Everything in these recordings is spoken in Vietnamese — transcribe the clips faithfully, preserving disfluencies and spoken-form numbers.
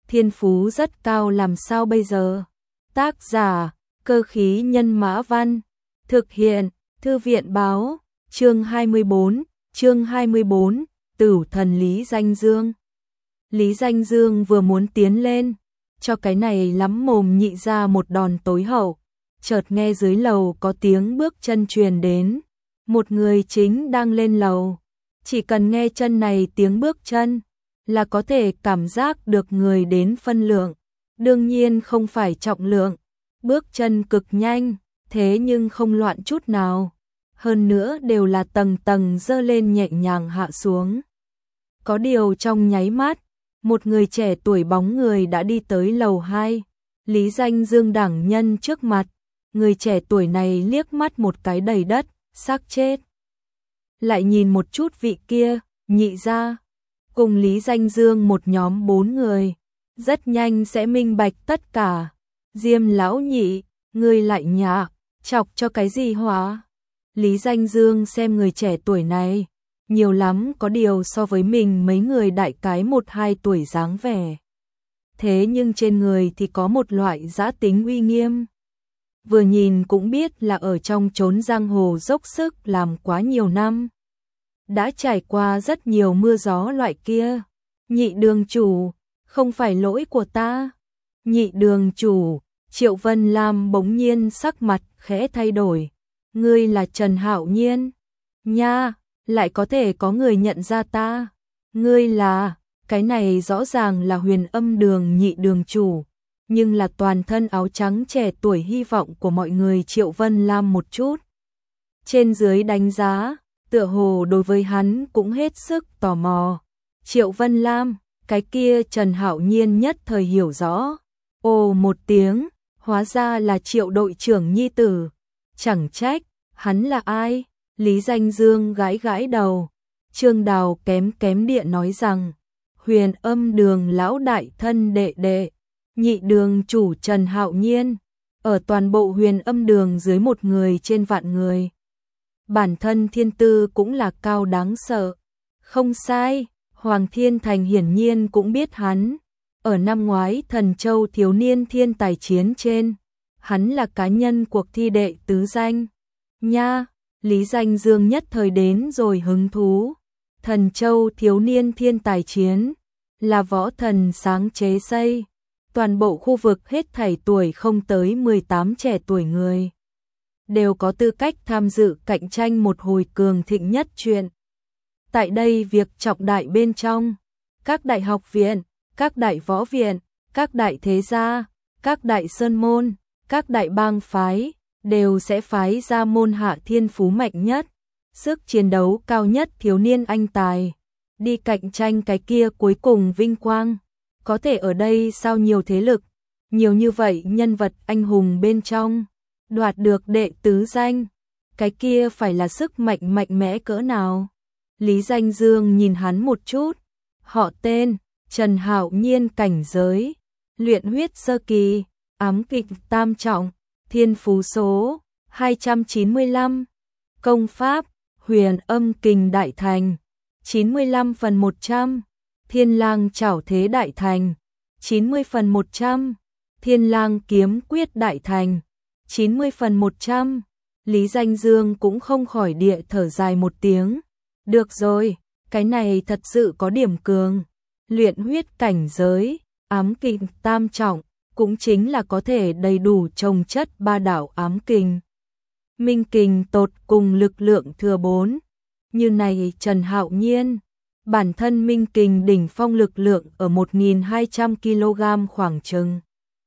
thiên phú rất cao làm sao bây giờ? Tác giả, Cơ khí nhân mã văn, thực hiện, Thư viện báo, chương hai mươi bốn, chương hai mươi bốn, Tửu thần Lý Danh Dương. Lý Danh Dương vừa muốn tiến lên, cho cái này lắm mồm nhị ra một đòn tối hậu, chợt nghe dưới lầu có tiếng bước chân truyền đến, một người chính đang lên lầu, chỉ cần nghe chân này tiếng bước chân, là có thể cảm giác được người đến phân lượng, đương nhiên không phải trọng lượng, bước chân cực nhanh, thế nhưng không loạn chút nào, hơn nữa đều là tầng tầng dơ lên nhẹ nhàng hạ xuống. Có điều trong nháy mắt, một người trẻ tuổi bóng người đã đi tới lầu hai, Lý Danh Dương đẳng nhân trước mặt, người trẻ tuổi này liếc mắt một cái đầy đất, xác chết. Lại nhìn một chút vị kia, nhị ra, cùng Lý Danh Dương một nhóm bốn người, rất nhanh sẽ minh bạch tất cả. Diêm lão nhị, ngươi lại nhạ, chọc cho cái gì hóa? Lý Danh Dương xem người trẻ tuổi này, nhiều lắm có điều so với mình mấy người đại cái một hai tuổi dáng vẻ. Thế nhưng trên người thì có một loại dã tính uy nghiêm. Vừa nhìn cũng biết là ở trong chốn giang hồ dốc sức làm quá nhiều năm. Đã trải qua rất nhiều mưa gió loại kia. Nhị đường chủ, không phải lỗi của ta. Nhị đường chủ, Triệu Vân Lam bỗng nhiên sắc mặt khẽ thay đổi. Ngươi là Trần Hạo Nhiên. Nha, lại có thể có người nhận ra ta. Ngươi là, cái này rõ ràng là Huyền Âm Đường nhị đường chủ. Nhưng là toàn thân áo trắng trẻ tuổi hy vọng của mọi người Triệu Vân Lam một chút. Trên dưới đánh giá, tựa hồ đối với hắn cũng hết sức tò mò. Triệu Vân Lam, cái kia Trần Hạo Nhiên nhất thời hiểu rõ. Ồ một tiếng, hóa ra là Triệu đội trưởng nhi tử. Chẳng trách, hắn là ai? Lý Danh Dương gãi gãi đầu. Trương Đào kém kém địa nói rằng, Huyền Âm Đường lão đại thân đệ đệ, nhị đường chủ Trần Hạo Nhiên, ở toàn bộ Huyền Âm Đường dưới một người trên vạn người. Bản thân thiên tư cũng là cao đáng sợ. Không sai, Hoàng Thiên Thành hiển nhiên cũng biết hắn. Ở năm ngoái Thần Châu thiếu niên thiên tài chiến trên, hắn là cá nhân cuộc thi đệ tứ danh. Nha, Lý Danh Dương nhất thời đến rồi hứng thú. Thần Châu thiếu niên thiên tài chiến, là võ thần sáng chế xây. Toàn bộ khu vực hết thảy tuổi không tới mười tám trẻ tuổi người, đều có tư cách tham dự cạnh tranh một hồi cường thịnh nhất chuyện. Tại đây việc trọng đại bên trong, các đại học viện, các đại võ viện, các đại thế gia, các đại sơn môn, các đại bang phái, đều sẽ phái ra môn hạ thiên phú mạnh nhất, sức chiến đấu cao nhất thiếu niên anh tài, đi cạnh tranh cái kia cuối cùng vinh quang. Có thể ở đây sao nhiều thế lực, nhiều như vậy nhân vật anh hùng bên trong, đoạt được đệ tứ danh, cái kia phải là sức mạnh mạnh mẽ cỡ nào. Lý Danh Dương nhìn hắn một chút, họ tên, Trần Hạo Nhiên cảnh giới, luyện huyết sơ kỳ, ám kịch tam trọng, thiên phú số, hai trăm chín mươi lăm, công pháp, huyền âm kình đại thành, chín mươi lăm phần một trăm, thiên lang chảo thế đại thành, chín mươi phần một trăm, thiên lang kiếm quyết đại thành, chín mươi phần một trăm. Lý Danh Dương cũng không khỏi địa thở dài một tiếng. Được rồi, cái này thật sự có điểm cường. Luyện huyết cảnh giới, ám kình tam trọng, cũng chính là có thể đầy đủ trồng chất ba đạo ám kình. Minh kình tột cùng lực lượng thừa bốn. Như này Trần Hạo Nhiên, bản thân minh kình đỉnh phong lực lượng ở một nghìn hai trăm ki lô gam khoảng chừng.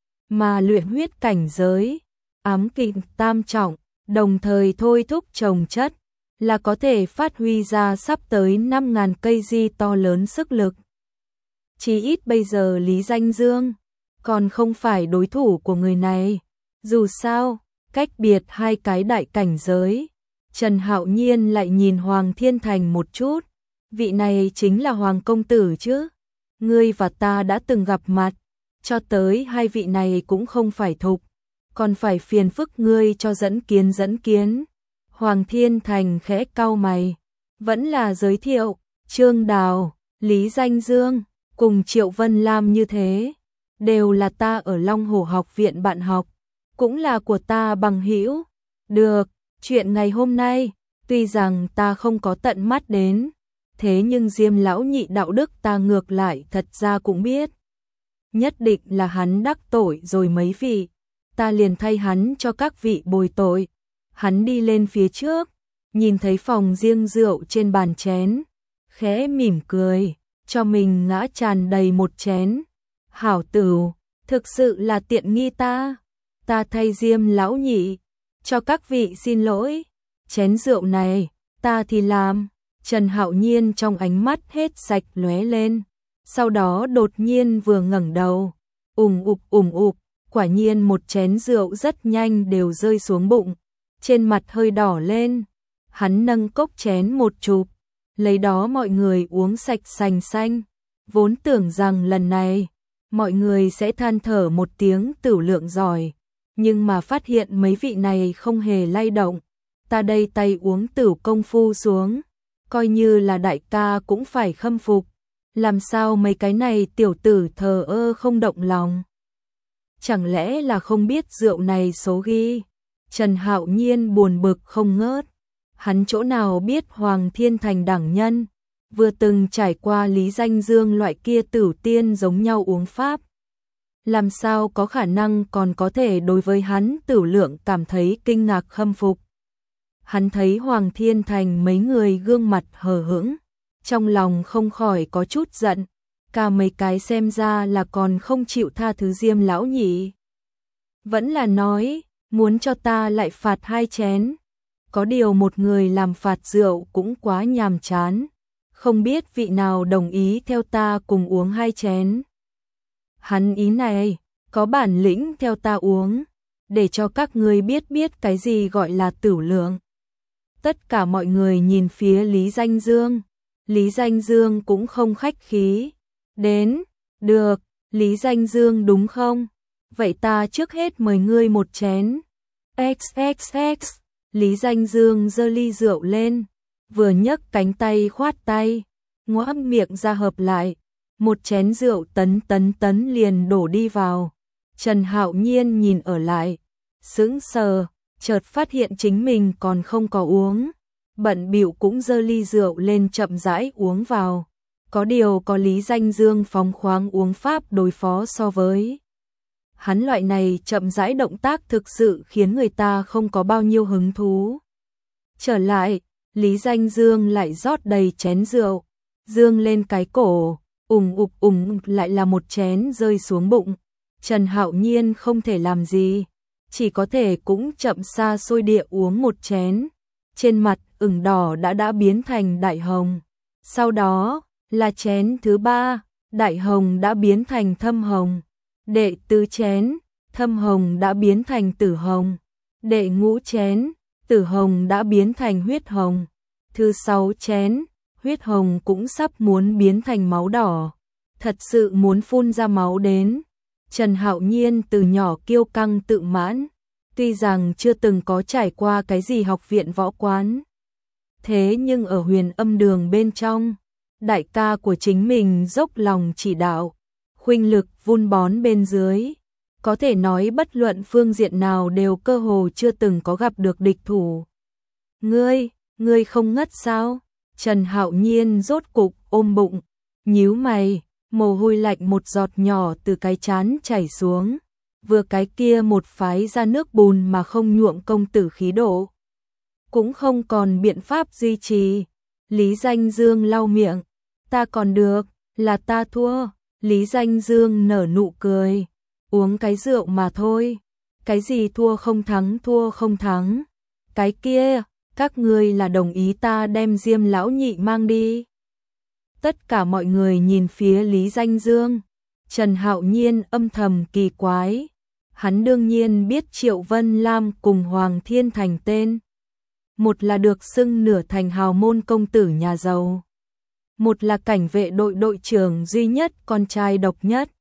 Mà luyện huyết cảnh giới, ám kình tam trọng, đồng thời thôi thúc trồng chất, là có thể phát huy ra sắp tới năm nghìn cây di to lớn sức lực. Chỉ ít bây giờ Lý Danh Dương còn không phải đối thủ của người này. Dù sao, cách biệt hai cái đại cảnh giới, Trần Hạo Nhiên lại nhìn Hoàng Thiên Thành một chút. Vị này chính là Hoàng công tử chứ? Ngươi và ta đã từng gặp mặt, cho tới hai vị này cũng không phải thục, còn phải phiền phức ngươi cho dẫn kiến dẫn kiến. Hoàng Thiên Thành khẽ cau mày, vẫn là giới thiệu, Trương Đào, Lý Danh Dương, cùng Triệu Vân Lam như thế, đều là ta ở Long Hổ học viện bạn học, cũng là của ta bằng hữu. Được, chuyện ngày hôm nay, tuy rằng ta không có tận mắt đến, thế nhưng Diêm lão nhị đạo đức ta ngược lại thật ra cũng biết. Nhất định là hắn đắc tội rồi mấy vị, ta liền thay hắn cho các vị bồi tội. Hắn đi lên phía trước, nhìn thấy phòng riêng rượu trên bàn chén, khẽ mỉm cười, cho mình ngã tràn đầy một chén. Hảo tửu, thực sự là tiện nghi ta, ta thay Diêm lão nhị, cho các vị xin lỗi, chén rượu này, ta thì làm. Trần Hạo Nhiên trong ánh mắt hết sạch lóe lên, sau đó đột nhiên vừa ngẩng đầu, ùng ục ùng ục, quả nhiên một chén rượu rất nhanh đều rơi xuống bụng, trên mặt hơi đỏ lên, hắn nâng cốc chén một chụp, lấy đó mọi người uống sạch sành xanh, vốn tưởng rằng lần này, mọi người sẽ than thở một tiếng tửu lượng giỏi, nhưng mà phát hiện mấy vị này không hề lay động, ta đây tay uống tửu công phu xuống, coi như là đại ca cũng phải khâm phục, làm sao mấy cái này tiểu tử thờ ơ không động lòng. Chẳng lẽ là không biết rượu này số ghi? Trần Hạo Nhiên buồn bực không ngớt, hắn chỗ nào biết Hoàng Thiên Thành đẳng nhân, vừa từng trải qua Lý Danh Dương loại kia tử tiên giống nhau uống pháp. Làm sao có khả năng còn có thể đối với hắn tửu lượng cảm thấy kinh ngạc khâm phục. Hắn thấy Hoàng Thiên Thành mấy người gương mặt hờ hững, trong lòng không khỏi có chút giận, cả mấy cái xem ra là còn không chịu tha thứ Diêm lão nhị. Vẫn là nói, muốn cho ta lại phạt hai chén, có điều một người làm phạt rượu cũng quá nhàm chán, không biết vị nào đồng ý theo ta cùng uống hai chén. Hắn ý này, có bản lĩnh theo ta uống, để cho các ngươi biết biết cái gì gọi là tửu lượng. Tất cả mọi người nhìn phía Lý Danh Dương, Lý Danh Dương cũng không khách khí. Đến, được, Lý Danh Dương đúng không? Vậy ta trước hết mời ngươi một chén. X X X, Lý Danh Dương giơ ly rượu lên, vừa nhấc cánh tay khoát tay, ngoạm miệng ra hợp lại, một chén rượu tấn tấn tấn liền đổ đi vào. Trần Hạo Nhiên nhìn ở lại, sững sờ, chợt phát hiện chính mình còn không có uống, bận bịu cũng giơ ly rượu lên chậm rãi uống vào. Có điều có Lý Danh Dương phóng khoáng uống pháp đối phó so với hắn loại này chậm rãi động tác thực sự khiến người ta không có bao nhiêu hứng thú. Trở lại, Lý Danh Dương lại rót đầy chén rượu, dương lên cái cổ, ùng ục ùng lại là một chén rơi xuống bụng. Trần Hạo Nhiên không thể làm gì, chỉ có thể cũng chậm xa xôi địa uống một chén, trên mặt ửng đỏ đã đã biến thành đại hồng. Sau đó là chén thứ ba, đại hồng đã biến thành thâm hồng. Đệ tứ chén, thâm hồng đã biến thành tử hồng. Đệ ngũ chén, tử hồng đã biến thành huyết hồng. Thứ sáu chén, huyết hồng cũng sắp muốn biến thành máu đỏ. Thật sự muốn phun ra máu đến. Trần Hạo Nhiên từ nhỏ kiêu căng tự mãn, tuy rằng chưa từng có trải qua cái gì học viện võ quán. Thế nhưng ở Huyền Âm Đường bên trong, đại ca của chính mình dốc lòng chỉ đạo, khuynh lực vun bón bên dưới, có thể nói bất luận phương diện nào đều cơ hồ chưa từng có gặp được địch thủ. Ngươi, ngươi không ngất sao? Trần Hạo Nhiên rốt cục ôm bụng, nhíu mày, mồ hôi lạnh một giọt nhỏ từ cái trán chảy xuống, vừa cái kia một phái ra nước bùn mà không nhuộm công tử khí độ, cũng không còn biện pháp duy trì. Lý Danh Dương lau miệng, ta còn được, là ta thua. Lý Danh Dương nở nụ cười, uống cái rượu mà thôi, cái gì thua không thắng thua không thắng, cái kia, các ngươi là đồng ý ta đem Diêm lão nhị mang đi. Tất cả mọi người nhìn phía Lý Danh Dương, Trần Hạo Nhiên âm thầm kỳ quái, hắn đương nhiên biết Triệu Vân Lam cùng Hoàng Thiên Thành tên, một là được xưng nửa thành hào môn công tử nhà giàu, một là cảnh vệ đội đội trưởng duy nhất con trai độc nhất.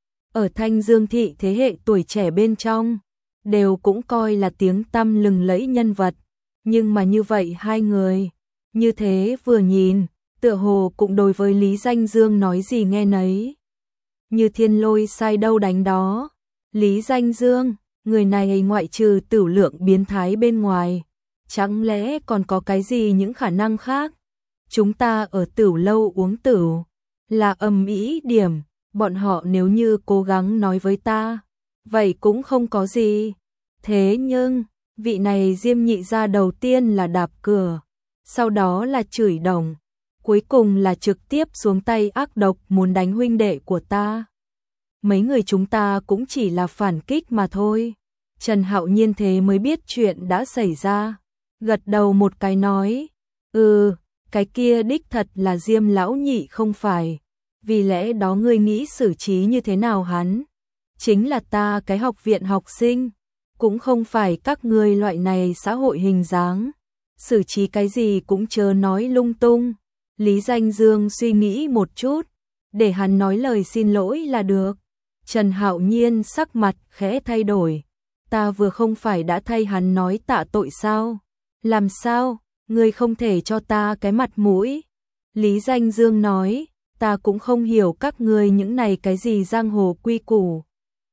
Ở Thanh Dương thị thế hệ tuổi trẻ bên trong, đều cũng coi là tiếng tăm lừng lẫy nhân vật, nhưng mà như vậy hai người, như thế vừa nhìn, tựa hồ cũng đối với Lý Danh Dương nói gì nghe nấy. như thiên lôi sai đâu đánh đó. Lý Danh Dương, người này ngoại trừ tửu lượng biến thái bên ngoài, chẳng lẽ còn có cái gì những khả năng khác? Chúng ta ở tửu lâu uống tửu, là ầm ĩ điểm, bọn họ nếu như cố gắng nói với ta, vậy cũng không có gì. Thế nhưng, vị này Diêm nhị gia đầu tiên là đạp cửa, sau đó là chửi đồng, cuối cùng là trực tiếp xuống tay ác độc muốn đánh huynh đệ của ta. Mấy người chúng ta cũng chỉ là phản kích mà thôi. Trần Hạo Nhiên thế mới biết chuyện đã xảy ra, gật đầu một cái nói, ừ, cái kia đích thật là Diêm lão nhị không phải, vì lẽ đó ngươi nghĩ xử trí như thế nào hắn? Chính là ta cái học viện học sinh, cũng không phải các ngươi loại này xã hội hình dáng, xử trí cái gì cũng chớ nói lung tung. Lý Danh Dương suy nghĩ một chút, để hắn nói lời xin lỗi là được. Trần Hạo Nhiên sắc mặt khẽ thay đổi, ta vừa không phải đã thay hắn nói tạ tội sao? Làm sao, ngươi không thể cho ta cái mặt mũi? Lý Danh Dương nói, ta cũng không hiểu các ngươi những này cái gì giang hồ quy củ.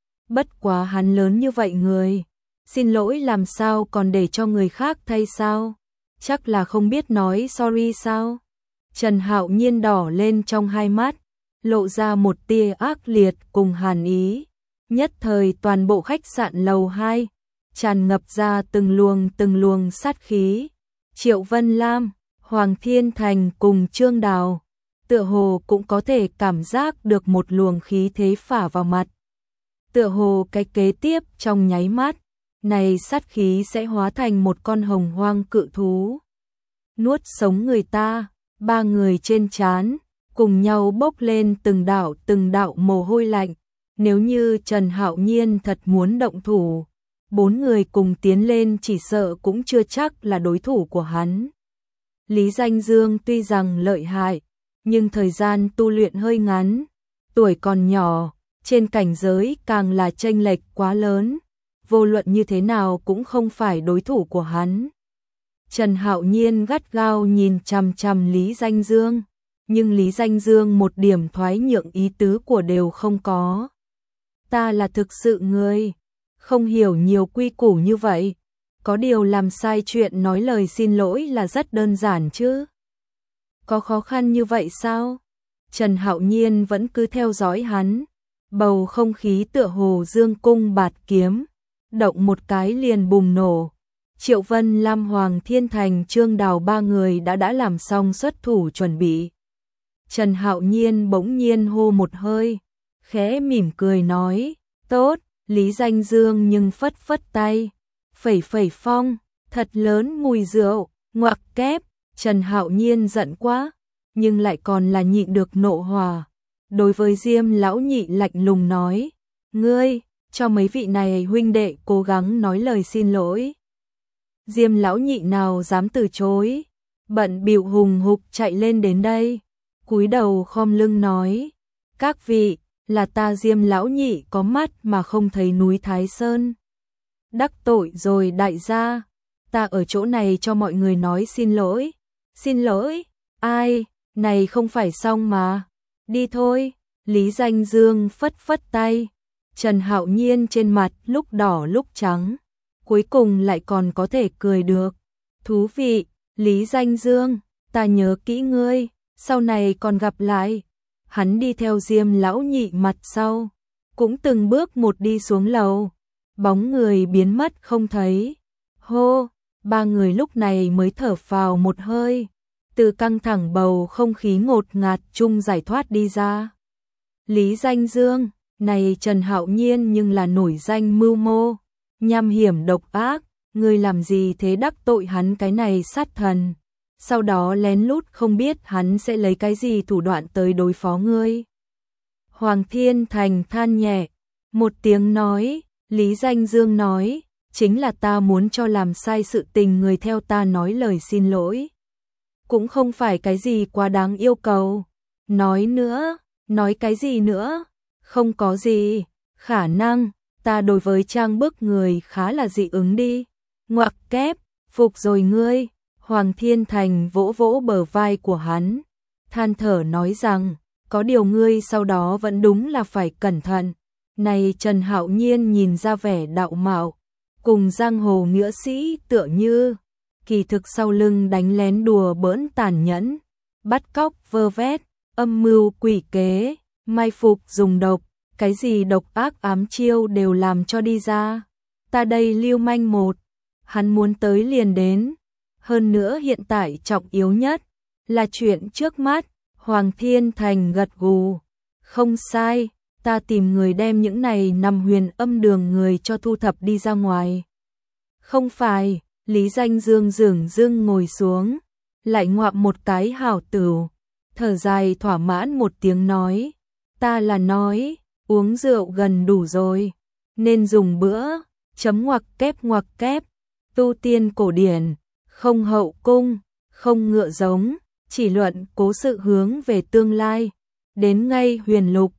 Bất quá hắn lớn như vậy người, xin lỗi làm sao còn để cho người khác thay sao? Chắc là không biết nói sorry sao? Trần Hạo Nhiên đỏ lên trong hai mắt, lộ ra một tia ác liệt cùng hàn ý. Nhất thời toàn bộ khách sạn lầu hai tràn ngập ra từng luồng từng luồng sát khí. Triệu Vân Lam, Hoàng Thiên Thành cùng Trương Đào, tựa hồ cũng có thể cảm giác được một luồng khí thế phả vào mặt. Tựa hồ cái kế tiếp trong nháy mắt, này sát khí sẽ hóa thành một con hồng hoang cự thú, nuốt sống người ta. Ba người trên trán cùng nhau bốc lên từng đạo từng đạo mồ hôi lạnh. Nếu như Trần Hạo Nhiên thật muốn động thủ, bốn người cùng tiến lên chỉ sợ cũng chưa chắc là đối thủ của hắn. Lý Danh Dương tuy rằng lợi hại, nhưng thời gian tu luyện hơi ngắn, tuổi còn nhỏ, trên cảnh giới càng là chênh lệch quá lớn, vô luận như thế nào cũng không phải đối thủ của hắn. Trần Hạo Nhiên gắt gao nhìn chằm chằm Lý Danh Dương, nhưng Lý Danh Dương một điểm thoái nhượng ý tứ của đều không có. Ta là thực sự người không hiểu nhiều quy củ như vậy, có điều làm sai chuyện nói lời xin lỗi là rất đơn giản chứ. Có khó khăn như vậy sao? Trần Hạo Nhiên vẫn cứ theo dõi hắn, bầu không khí tựa hồ dương cung bạt kiếm, động một cái liền bùng nổ. Triệu Vân Lam, Hoàng Thiên Thành, Trương Đào ba người đã đã làm xong xuất thủ chuẩn bị. Trần Hạo Nhiên bỗng nhiên hô một hơi, khẽ mỉm cười nói, tốt. Lý Danh Dương nhưng phất phất tay, phẩy phẩy phong, thật lớn mùi rượu, ngoặc kép. Trần Hạo Nhiên giận quá, nhưng lại còn là nhịn được nộ hòa. Đối với Diêm lão nhị lạnh lùng nói, ngươi, cho mấy vị này huynh đệ cố gắng nói lời xin lỗi. Diêm lão nhị nào dám từ chối, bận bịu hùng hục chạy lên đến đây, cúi đầu khom lưng nói, các vị, là ta Diêm lão nhị có mắt mà không thấy núi Thái Sơn. Đắc tội rồi đại gia, ta ở chỗ này cho mọi người nói xin lỗi. Xin lỗi, ai, này không phải xong mà, đi thôi. Lý Danh Dương phất phất tay, Trần Hạo Nhiên trên mặt lúc đỏ lúc trắng, cuối cùng lại còn có thể cười được. Thú vị, Lý Danh Dương, ta nhớ kỹ ngươi, sau này còn gặp lại. Hắn đi theo Diêm lão nhị mặt sau, cũng từng bước một đi xuống lầu, bóng người biến mất không thấy. Hô, ba người lúc này mới thở phào một hơi, từ căng thẳng bầu không khí ngột ngạt chung giải thoát đi ra. Lý Danh Dương, này Trần Hạo Nhiên nhưng là nổi danh mưu mô, nham hiểm độc ác, ngươi làm gì thế đắc tội hắn cái này sát thần, sau đó lén lút không biết hắn sẽ lấy cái gì thủ đoạn tới đối phó ngươi. Hoàng Thiên Thành than nhẹ, một tiếng nói, Lý Danh Dương nói, chính là ta muốn cho làm sai sự tình người theo ta nói lời xin lỗi. Cũng không phải cái gì quá đáng yêu cầu. Nói nữa, nói cái gì nữa? Không có gì, khả năng, ta đối với trang bức người khá là dị ứng đi. Ngoặc kép, phục rồi ngươi. Hoàng Thiên Thành vỗ vỗ bờ vai của hắn, than thở nói rằng, có điều ngươi sau đó vẫn đúng là phải cẩn thận. Này Trần Hạo Nhiên nhìn ra vẻ đạo mạo, cùng giang hồ nghĩa sĩ tựa như, kỳ thực sau lưng đánh lén đùa bỡn tàn nhẫn, bắt cóc vơ vét, âm mưu quỷ kế, mai phục dùng độc, cái gì độc ác ám chiêu đều làm cho đi ra. Ta đây lưu manh một, hắn muốn tới liền đến. Hơn nữa hiện tại trọng yếu nhất là chuyện trước mắt. Hoàng Thiên Thành gật gù, không sai, ta tìm người đem những này nằm huyền âm đường người cho thu thập đi ra ngoài. Không phải, Lý Danh Dương dửng dưng ngồi xuống, lại ngoạm một cái hảo tửu, thở dài thỏa mãn một tiếng nói, ta là nói, uống rượu gần đủ rồi, nên dùng bữa, chấm ngoặc kép ngoặc kép, tu tiên cổ điển, không hậu cung, không ngựa giống, chỉ luận cố sự hướng về tương lai, đến ngay huyền lục,